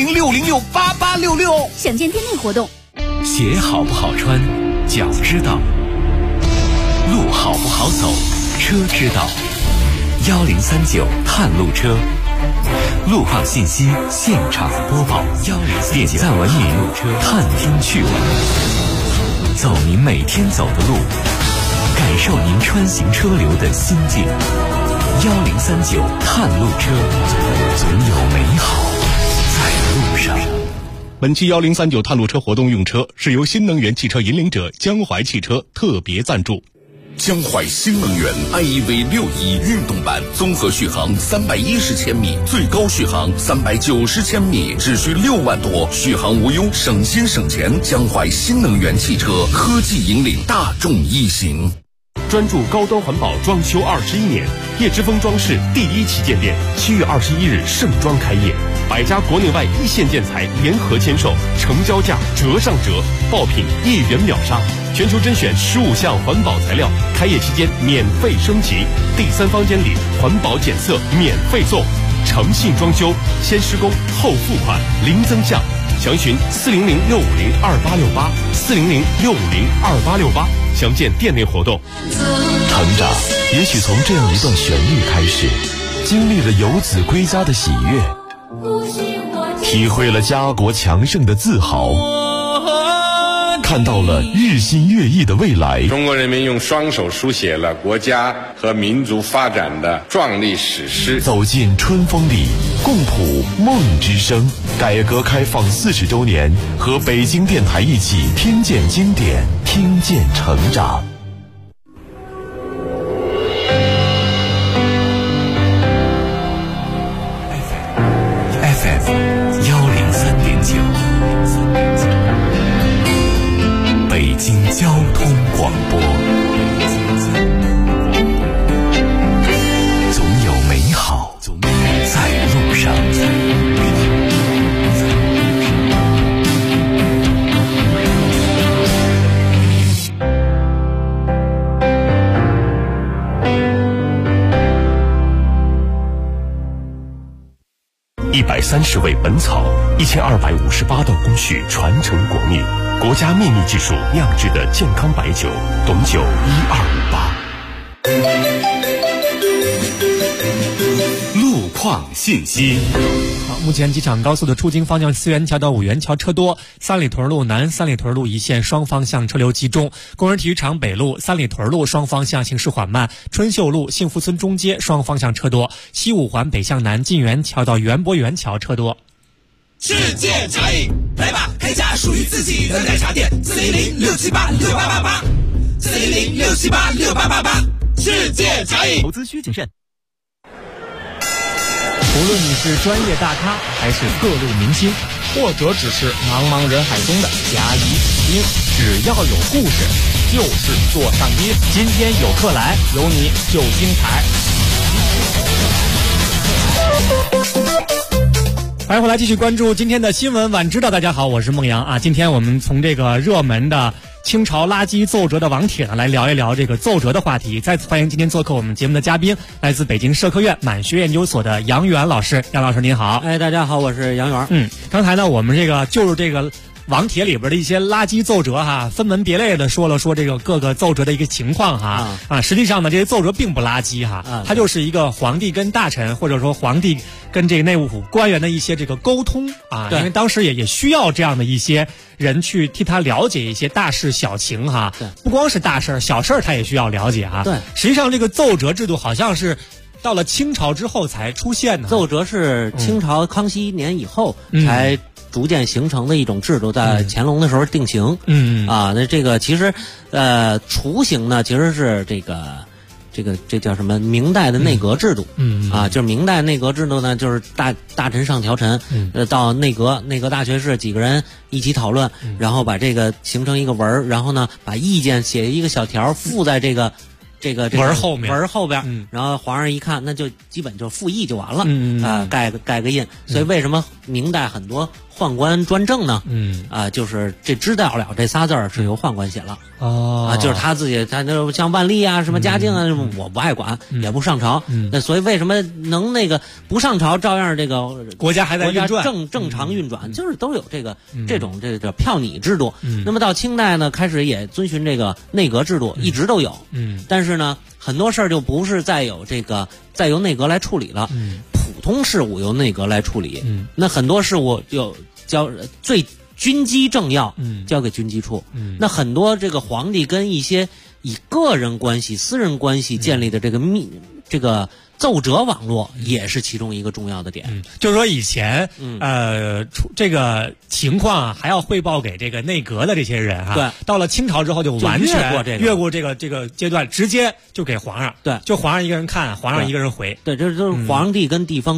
400-606-8866。 想见店内活动。 鞋好不好穿，脚知道；路好不好走，车知道。1039探路车，路况信息现场播报。点赞文明探听趣闻，走您每天走的路，感受您穿行车流的心境。1039探路车，总有美好在路上。 本期1039探路车活动用车是由新能源汽车引领者江淮汽车特别赞助。 江淮新能源 IEV61运动版，综合续航310千米，最高续航390千米，只需6万多，续航无忧，省心省钱。江淮新能源汽车科技引领大众一行。 专注高端环保装修21年，叶之峰装饰第1旗舰店7月21日盛装开业，100家国内外一线建材联合签售，成交价折上折，爆品1元秒杀，全球甄选15项环保材料，开业期间免费升级，第3房间里环保检测免费送，诚信装修，先施工后付款，零增项。详询400-650-2868，400-650-2868，详见店内活动。 成长也许从这样一段旋律开始，经历了游子归家的喜悦，体会了家国强盛的自豪，看到了日新月异的未来。 中国人民用双手书写了国家和民族发展的壮丽史诗。 走进春风里，共谱梦之声。改革开放40周年，和北京电台一起听见经典，听见成长。 FM 103.9，北京交通广播。总有美好在路上。130味本草，1258道工序传承国秘，国家秘密技术酿制的健康白酒，董酒1258。路况信息。 目前机场高速的出京方向4元桥到5元桥车多，三里屯路南、三里屯路一线双方向车流集中，工人体育场北路、三里屯路双方向行驶缓慢，春秀路、幸福村中街双方向车多，西五环北向南进元桥到园博园桥车多。 世界茶饮，来吧，开家属于自己的奶茶店，410-678-6888，410-678-6888，世界茶饮。 投资需谨慎。无论你是专业大咖，还是各路明星，或者只是茫茫人海中的甲乙丙丁，只要有故事，就是座上宾。今天有客来，有你就精彩。 欢迎回来，继续关注今天的新闻晚知道。大家好，我是孟阳啊。今天我们从这个热门的清朝垃圾奏折的网帖呢，来聊一聊这个奏折的话题。再次欢迎今天做客我们节目的嘉宾，来自北京社科院满学研究所的杨元老师。杨老师您好。 大家好，我是杨元。 刚才呢，我们就是这个网帖里边的一些垃圾奏折哈，分门别类的说这个各个奏折的一个情况哈实际上呢，这些奏折并不垃圾哈，它就是一个皇帝跟大臣，或者说皇帝跟这个内务府官员的一些这个沟通啊，因为当时也需要这样的一些人去替他了解一些大事小情哈，不光是大事小事他也需要了解哈。 对， 实际上这个奏折制度好像是到了清朝之后才出现的。 奏折是清朝康熙年以后才逐渐形成的一种制度，在乾隆的时候定型。那这个其实雏形呢，其实是这叫什么？明代的内阁制度。就是明代内阁制度呢，就是大臣上条陈，到内阁大学士几个人一起讨论，然后把这个形成一个文，然后呢把意见写一个小条附在这个文后边，然后皇上一看，那就基本就复议就完了，盖个印。所以为什么明代很多宦官专政呢？就是这知道了这仨字儿是由宦官写了。就是他自己，他就像万历啊、什么嘉靖啊，我不爱管，也不上朝。那所以为什么能不上朝，照样这个国家还在运转， 正常运转，就是都有这种票拟制度。那么到清代呢，开始也遵循这个内阁制度，一直都有。但是呢，很多事儿就不是再由内阁来处理了，普通事务由内阁来处理。那很多事务就最军机政要交给军机处。那很多这个皇帝跟一些以个人关系、私人关系建立的这个奏折网络也是其中一个重要的点。 就是说以前这个情况还要汇报给这个内阁的这些人对， 到了清朝之后就完全越过这个阶段，直接就给皇上。 对， 就皇上一个人看，皇上一个人回。 对，这就是皇帝跟地方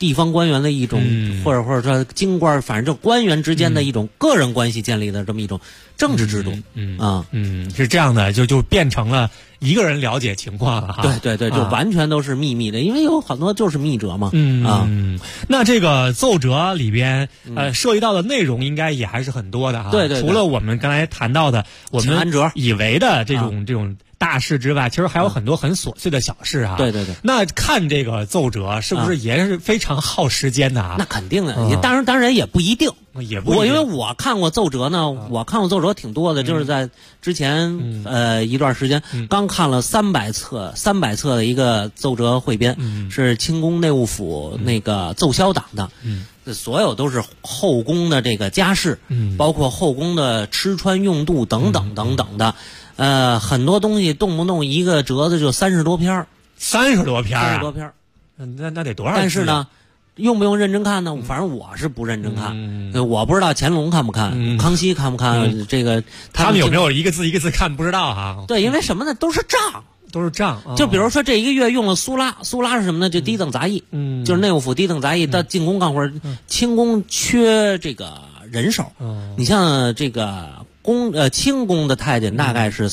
地方官员的一种，或者说京官，反正就官员之间的一种个人关系建立的这么一种政治制度。 是这样的，就变成了一个人了解情况了哈。 对，就完全都是秘密的，因为有很多就是密折嘛。 那这个奏折里边涉及到的内容应该也还是很多的哈。 对， 除了我们刚才谈到的我们以为的这种大事之外，其实还有很多很琐碎的小事哈。 对。 那看这个奏折是不是也是非常耗时间的啊？ 那肯定的，当然也不一定。 也不一定。 因为我看过奏折呢，我看过奏折挺多的，就是在之前一段时间刚看了300册的一个奏折汇编，是清宫内务府那个奏销党的。所有都是后宫的这个家事，包括后宫的吃穿用度等等的。很多东西动不动一个折子就30多篇 ，30多篇啊， 30多篇， 那得多少？ 但是呢，用不用认真看呢？反正我是不认真看，我不知道乾隆看不看，康熙看不看，这个他们有没有一个字一个字看不知道哈。 对，因为什么呢？都是账。就比如说这一个月用了苏拉是什么呢？就低等杂役，就是内务府低等杂役到进宫干活，清宫缺这个人手。你像这个清宫的太监大概是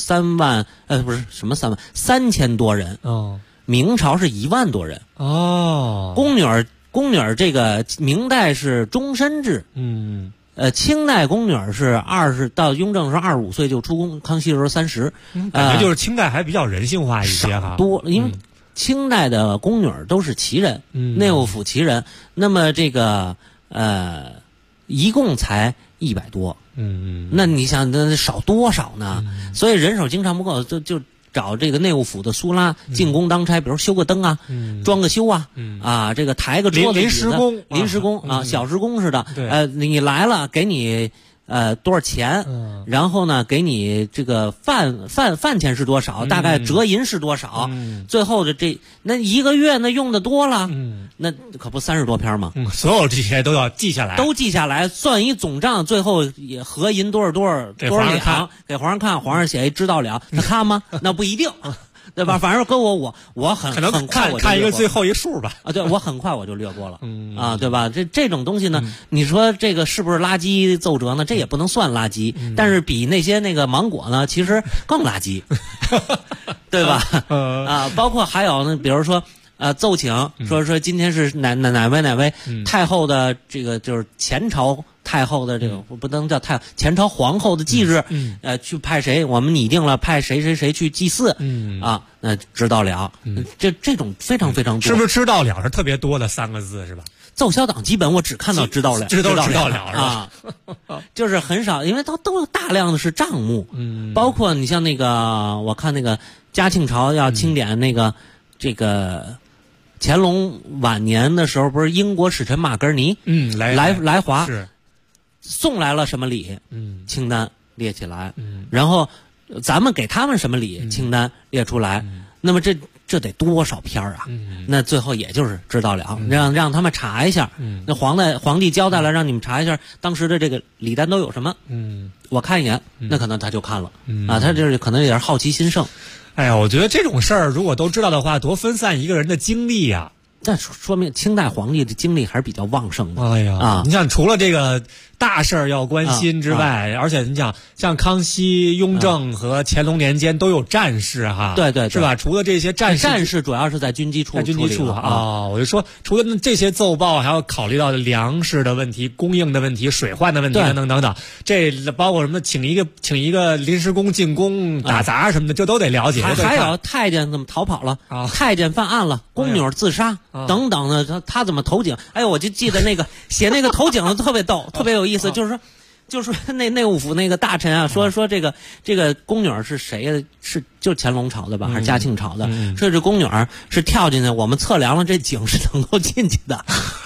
3000多人。明朝是1万多人。宫女这个明代是终身制。清代宫女是到雍正是25岁就出宫，康熙时候30。 感觉就是清代还比较人性化一些哈。 多，因为清代的宫女都是旗人，内务府旗人。那么这个一共才100多。那你想那少多少呢？所以人手经常不够，就找这个内务府的苏拉进宫当差，比如修个灯啊，装个修啊，这个抬个桌子，临时工啊，小时工似的。你来了，给你多少钱，然后呢，给你这个饭钱是多少，大概折银是多少，最后的那一个月那用的多了，那可不30多篇吗？ 所有这些都要记下来， 都记下来，算一总账，最后也合银多少两，给皇上看，皇上写一知道了，他看吗？那不一定。对吧？反正跟我很快看一个最后一数吧。 对，我很快我就略过了。对吧？这种东西呢，你说这个是不是垃圾奏折呢？这也不能算垃圾，但是比那些那个芒果呢，其实更垃圾，对吧？包括还有呢，比如说奏请说今天是哪位太后的这个就是前朝太后的这个不能叫太后，前朝皇后的忌日，去派谁？我们拟定了派谁去祭祀，那知道了，这种非常非常多。 是不是知道了是特别多的3个字是吧？ 奏销党基本我只看到知道了， 知道了是吧？ 就是很少，因为它都有大量的是账目，包括你像那个我看那个嘉庆朝要清点那个这个。乾隆晚年的时候，不是英国使臣马格尼来华，送来了什么礼？清单列起来，然后咱们给他们什么礼？清单列出来。那么这得多少篇啊？那最后也就是知道了，让他们查一下。那皇帝交代了，让你们查一下当时的这个礼单都有什么。我看一眼，那可能他就看了他就是可能有点好奇心盛。 哎呀，我觉得这种事儿如果都知道的话，多分散一个人的精力呀。 这说明清代皇帝的精力还是比较旺盛的。 哎呀，你想除了这个大事儿要关心之外，而且你想像康熙、雍正和乾隆年间都有战事哈， 对， 是吧？除了这些战事主要是在军机处我就说除了这些奏报，还要考虑到粮食的问题、供应的问题、水患的问题等等，这包括什么请一个临时工进宫打杂什么的，这都得了解。 还有太监怎么逃跑了，太监犯案了，宫女自杀等等的，他怎么投井？哎呦，我就记得那个写那个投井的特别逗，特别有意思，就是说那内务府那个大臣啊，说这个宫女是谁呀？就是乾隆朝的吧，还是嘉庆朝的？说这宫女是跳进去，我们测量了这井是能够进去的。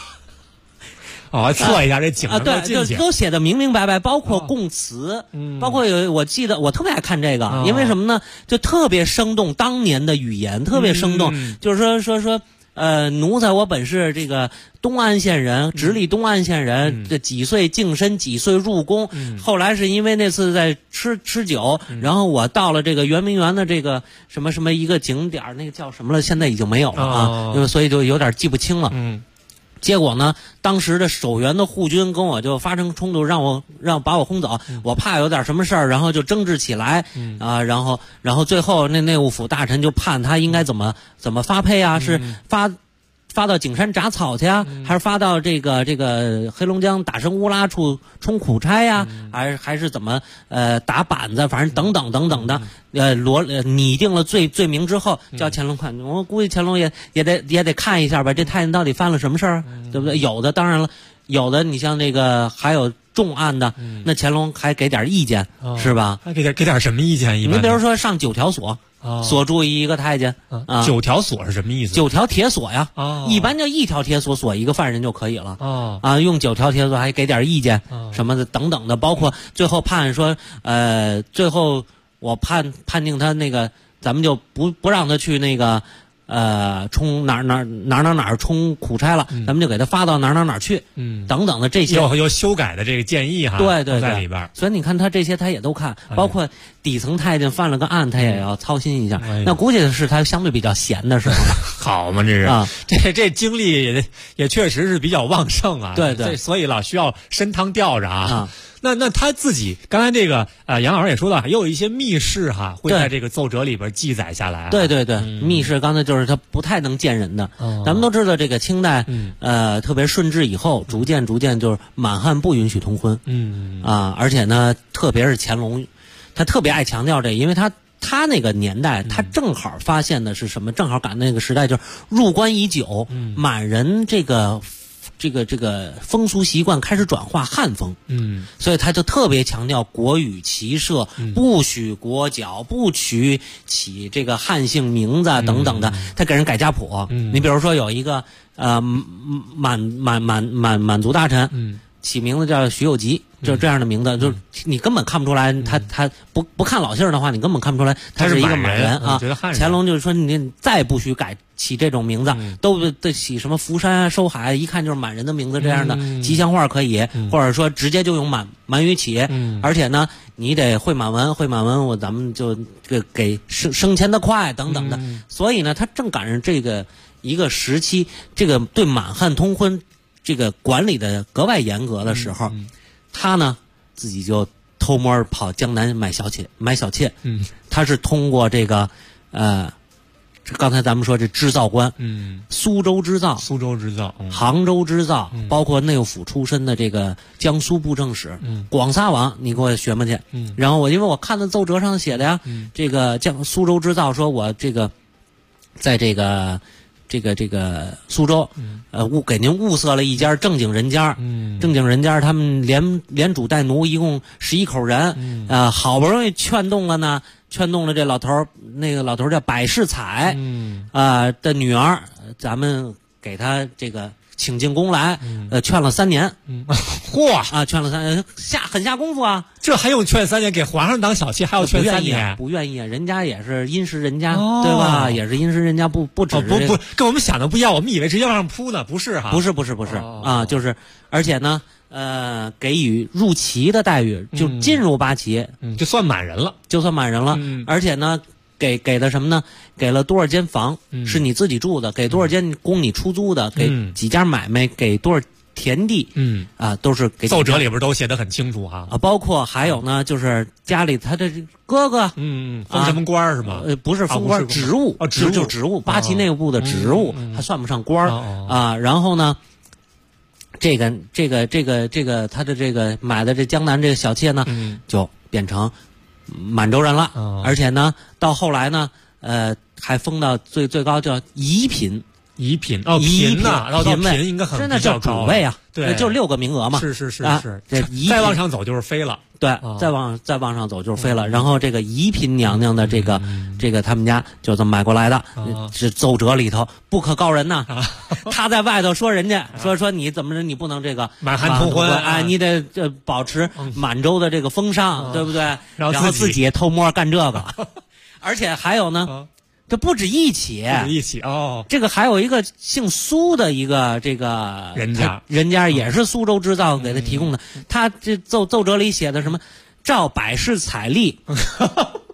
测一下这井能够进去， 都写的明明白白，包括供词，包括我记得我特别爱看这个，因为什么呢？就特别生动，当年的语言特别生动，就是说。奴才我本是这个东安县人，直隶东安县人，这几岁净身，几岁入宫，后来是因为那次在吃酒，然后我到了这个圆明园的这个什么一个景点，那个叫什么了，现在已经没有了所以就有点记不清了。 结果呢，当时的守园的护军跟我就发生冲突，让把我轰走，我怕有点什么事儿，然后就争执起来，然后最后那内务府大臣就判他应该怎么发配啊，是发到景山铡草去啊，还是发到这个黑龙江打生乌拉处充苦差呀，还是怎么打板子，反正等等的，拟定了罪名之后，叫乾隆看，我估计乾隆也得看一下吧，这太监到底犯了什么事儿，对不对？有的当然了，有的你像这个还有重案的，那乾隆还给点意见，是吧？ 还给点什么意见？ 你比如说上9条锁。锁住一个太监 ，9条锁是什么意思？ 9条铁锁呀，一般就1条铁锁锁一个犯人就可以了，用9条铁锁还给点意见，什么的等等的，包括最后判说，最后我判定他那个，咱们就不让他去那个。冲哪儿冲苦差了，咱们就给他发到哪儿去，等等的这些有修改的这个建议哈， 对在里边。 所以你看他这些他也都看，包括底层太监犯了个案，他也要操心一下。那估计是他相对比较闲的时候。 好嘛，这是这精力也确实是比较旺盛啊。 对， 所以老需要参汤吊着啊。那他自己刚才这个杨老师也说到，也有一些密室哈，会在这个奏折里边记载下来。 对，密室刚才就是他不太能见人的。咱们都知道这个清代，特别顺治以后，逐渐就是满汉不允许通婚。而且呢，特别是乾隆，他特别爱强调这，因为他那个年代，他正好发现的是什么？正好赶那个时代，就是入关已久，满人这个风俗习惯开始转化汉风，所以他就特别强调国语骑射，不许裹脚，不许起这个汉姓名字等等的，他给人改家谱。你比如说有一个满族大臣，起名字叫徐有吉，就这样的名字，就是你根本看不出来，他不看老姓的话，你根本看不出来他是一个满人啊。乾隆就是说你再不许改起这种名字，都得起什么福山啊、收海，一看就是满人的名字这样的吉祥话可以，或者说直接就用满语起，而且呢你得会满文，咱们就给升迁的快等等的。所以呢，他正赶上这个一个时期，这个对满汉通婚这个管理的格外严格的时候，他呢自己就偷摸跑江南买小妾。他是通过这个刚才咱们说这织造官，苏州织造、杭州织造，包括内务府出身的这个江苏布政使，广撒网，你给我学嘛去。然后因为我看到奏折上写的呀，这个苏州织造说我这个在这个苏州，给您物色了一家正经人家，他们连主带奴一共11口人，好不容易劝动了这老头，那个老头叫百世彩，的女儿，咱们给他这个请进宫来，劝了3年，劝了3年，很下功夫啊， 这还用劝3年？给皇上当小妾还要劝3年？ 不愿意，人家也是殷实人家，对吧？也是殷实人家，不止不，跟我们想的不一样，我们以为直接往上扑呢，不是哈？ 不是啊，就是，而且呢，给予入旗的待遇，就进入八旗， 就算满人了， 而且呢。给了什么呢？给了多少间房，是你自己住的，给多少间供你出租的，给几家买卖，给多少田地，都是给。 奏折里边都写得很清楚哈。 包括还有呢，就是家里他的哥哥， 封什么官是吗？ 不是封官，职务，就职务，八旗内部的职务，还算不上官啊。然后呢，这个他的这个买的这江南这个小妾呢，就变成满洲人了，而且呢，到后来呢，还封到最高叫仪嫔嫔呐，然后到嫔应该很真的叫主位啊， 对， 就6个名额嘛， 是， 这再往上走就是妃了， 对，再往上走就是妃了。然后这个仪嫔娘娘的这个他们家就这么买过来的，是奏折里头不可告人呐。他在外头说人家说你怎么着，你不能这个满汉通婚， 你得保持满洲的这个风尚，对不对？然后自己偷摸干这个，而且还有呢。这不止一起哦， 这个还有一个姓苏的一个这个人家也是苏州织造给他提供的。他这奏折里写的什么？照百世彩吏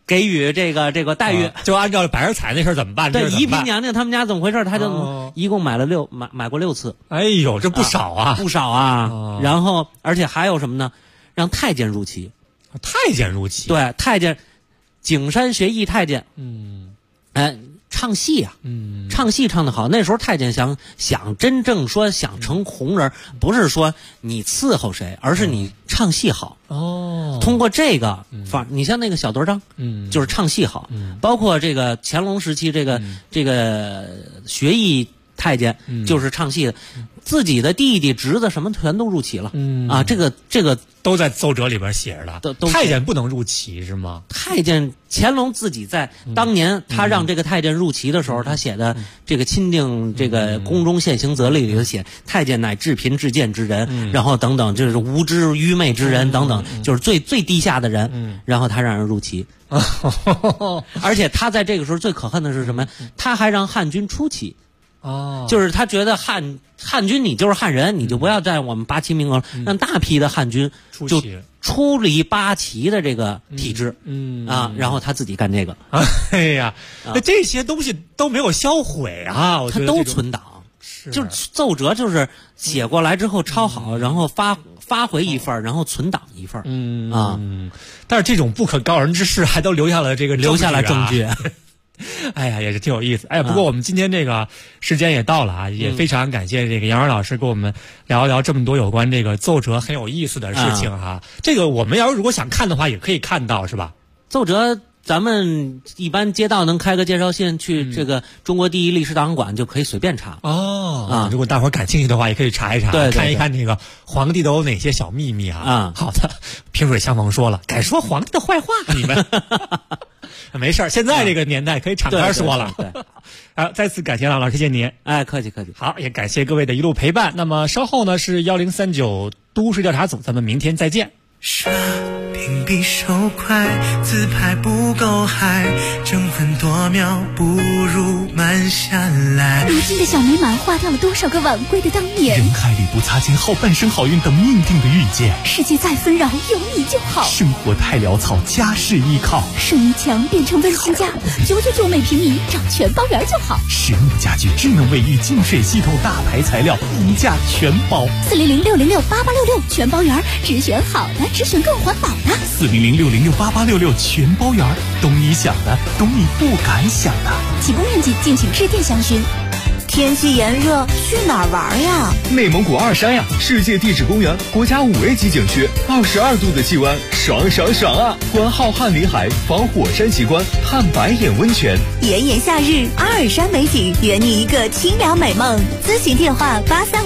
给予这个待遇， 就按照百日彩那事儿怎么办？ 对，宜嫔娘娘他们家怎么回事？他就一共买过6次。 哎呦，这不少啊， 不少啊。然后，而且还有什么呢？让太监入齐。 太监入齐？ 对，太监，景山学艺太监。唱戏啊，唱戏唱得好。那时候太监想真正说想成红人，不是说你伺候谁，而是你唱戏好。通过这个你像那个小德章，就是唱戏好。包括这个乾隆时期这个学艺太监，就是唱戏的。自己的弟弟侄子什么全都入齐了。这个都在奏折里边写着的。太监不能入齐是吗？ 太监乾隆自己在当年他让这个太监入齐的时候，他写的这个钦定这个宫中现行则例里头写，太监乃至贫至贱之人，然后等等，就是无知愚昧之人等等，就是最低下的人。然后他让人入齐。而且他在这个时候最可恨的是什么？他还让汉军出齐。就是他觉得汉军你就是汉人，你就不要在我们八旗名额，让大批的汉军就出离八旗的这个体制。然后他自己干这个。 哎呀，那这些东西都没有销毁啊，我觉得他都存档。就是奏折就是写过来之后抄好，然后发回一份，然后存档一份。 但是这种不可告人之事还都留下了证据。 哎呀，也是挺有意思。不过我们今天这个时间也到了啊，也非常感谢这个杨元老师跟我们聊一聊这么多有关这个奏折很有意思的事情哈。这个我们如果想看的话，也可以看到是吧？ 奏折咱们一般街道能开个介绍信去这个中国第一历史档案馆就可以随便查。 如果大伙儿感兴趣的话，也可以查一查，看一看这个皇帝都有哪些小秘密啊。好的，萍水相逢说了，敢说皇帝的坏话你们。没事儿，现在这个年代可以敞开说了。好，再次感谢郎老师，谢谢您。 客气。 好，也感谢各位的一路陪伴。那么稍后呢是1039都市调查组，咱们明天再见。 刷屏比手快，自拍不够嗨，争分夺秒不如慢下来。 如今的小美满花掉了多少个晚归的当年？ 人海里不擦肩，后半生好运等命定的遇见。 世界再纷扰，有你就好。 生活太潦草，家事依靠。 水泥墙变成温馨家，999每平米，找全包圆就好。 实木家具、智能卫浴、净水系统、大牌材料，一价全包。 400-606-8866，全包圆，只选好的，只选更环保的。 400-606-8866，全包圆，懂你想的，懂你不敢想的。 起步面积敬请致电详询。 天气炎热，去哪儿玩呀？ 内蒙古二山呀，世界地质公园，国家5A 级景区，22度的气温，爽啊！观浩瀚里海，访火山奇观，探白眼温泉。 炎炎夏日，阿尔山美景，圆你一个清凉美梦。咨询电话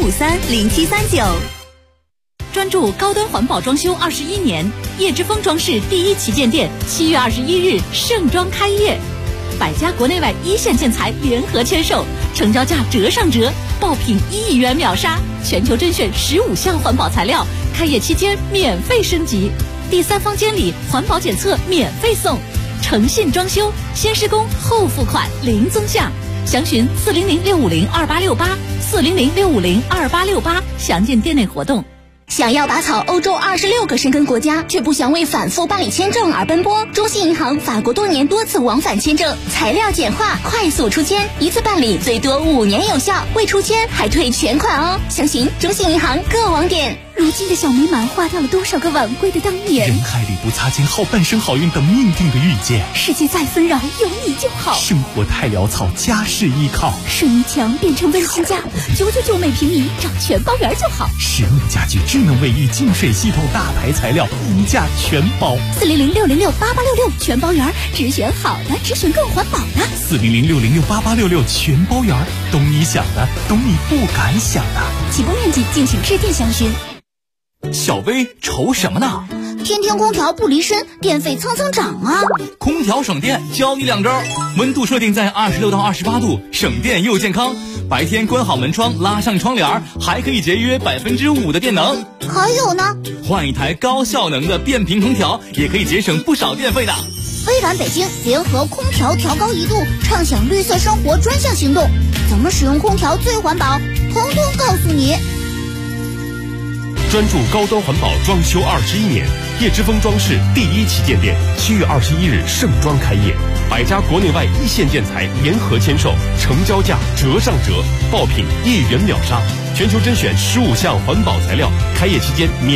83530739。专注高端环保装修21年，叶之峰装饰第1旗舰店7月21日盛装开业，100家国内外一线建材联合签售，成交价折上折，爆品1亿元秒杀，全球甄选15项环保材料，开业期间免费升级，第3方监理环保检测免费送，诚信装修，先施工后付款零增项，详询400-650-2868，400-650-2868，详见店内活动。 想要拔草欧洲26个申根国家，却不想为反复办理签证而奔波？中信银行法国多年多次往返签证，材料简化，快速出签，一次办理最多5年有效，未出签还退全款哦。详询中信银行各网点。如今的小美满花掉了多少个晚归的当年？ 人海里不擦肩，后半生好运等命定的遇见。 世界再纷扰，有你就好。 生活太潦草，家事依靠。 水泥墙变成温馨家，999每平米，找全包圆就好。 实木家具、智能卫浴、净水系统、大牌材料，一价全包。 400-606-8866，全包圆，只选好的，只选更环保的。 400-606-8866，全包圆，懂你想的，懂你不敢想的。 起步面积敬请致电详询。 小薇愁什么呢？ 天天空调不离身，电费蹭蹭涨啊！ 空调省电，教你2招：温度设定在26到28度，省电又健康；白天关好门窗，拉上窗帘，还可以节约5%的电能。 还有呢， 换一台高效能的变频空调，也可以节省不少电费的。 微软北京联合空调调高1度，畅享绿色生活专项行动，怎么使用空调最环保，通通告诉你。 专注高端环保装修21年， 叶之峰装饰第1旗舰店7月21日盛装开业，100家国内外一线建材联合签售，成交价折上折，爆品1元秒杀，全球甄选15项环保材料，开业期间免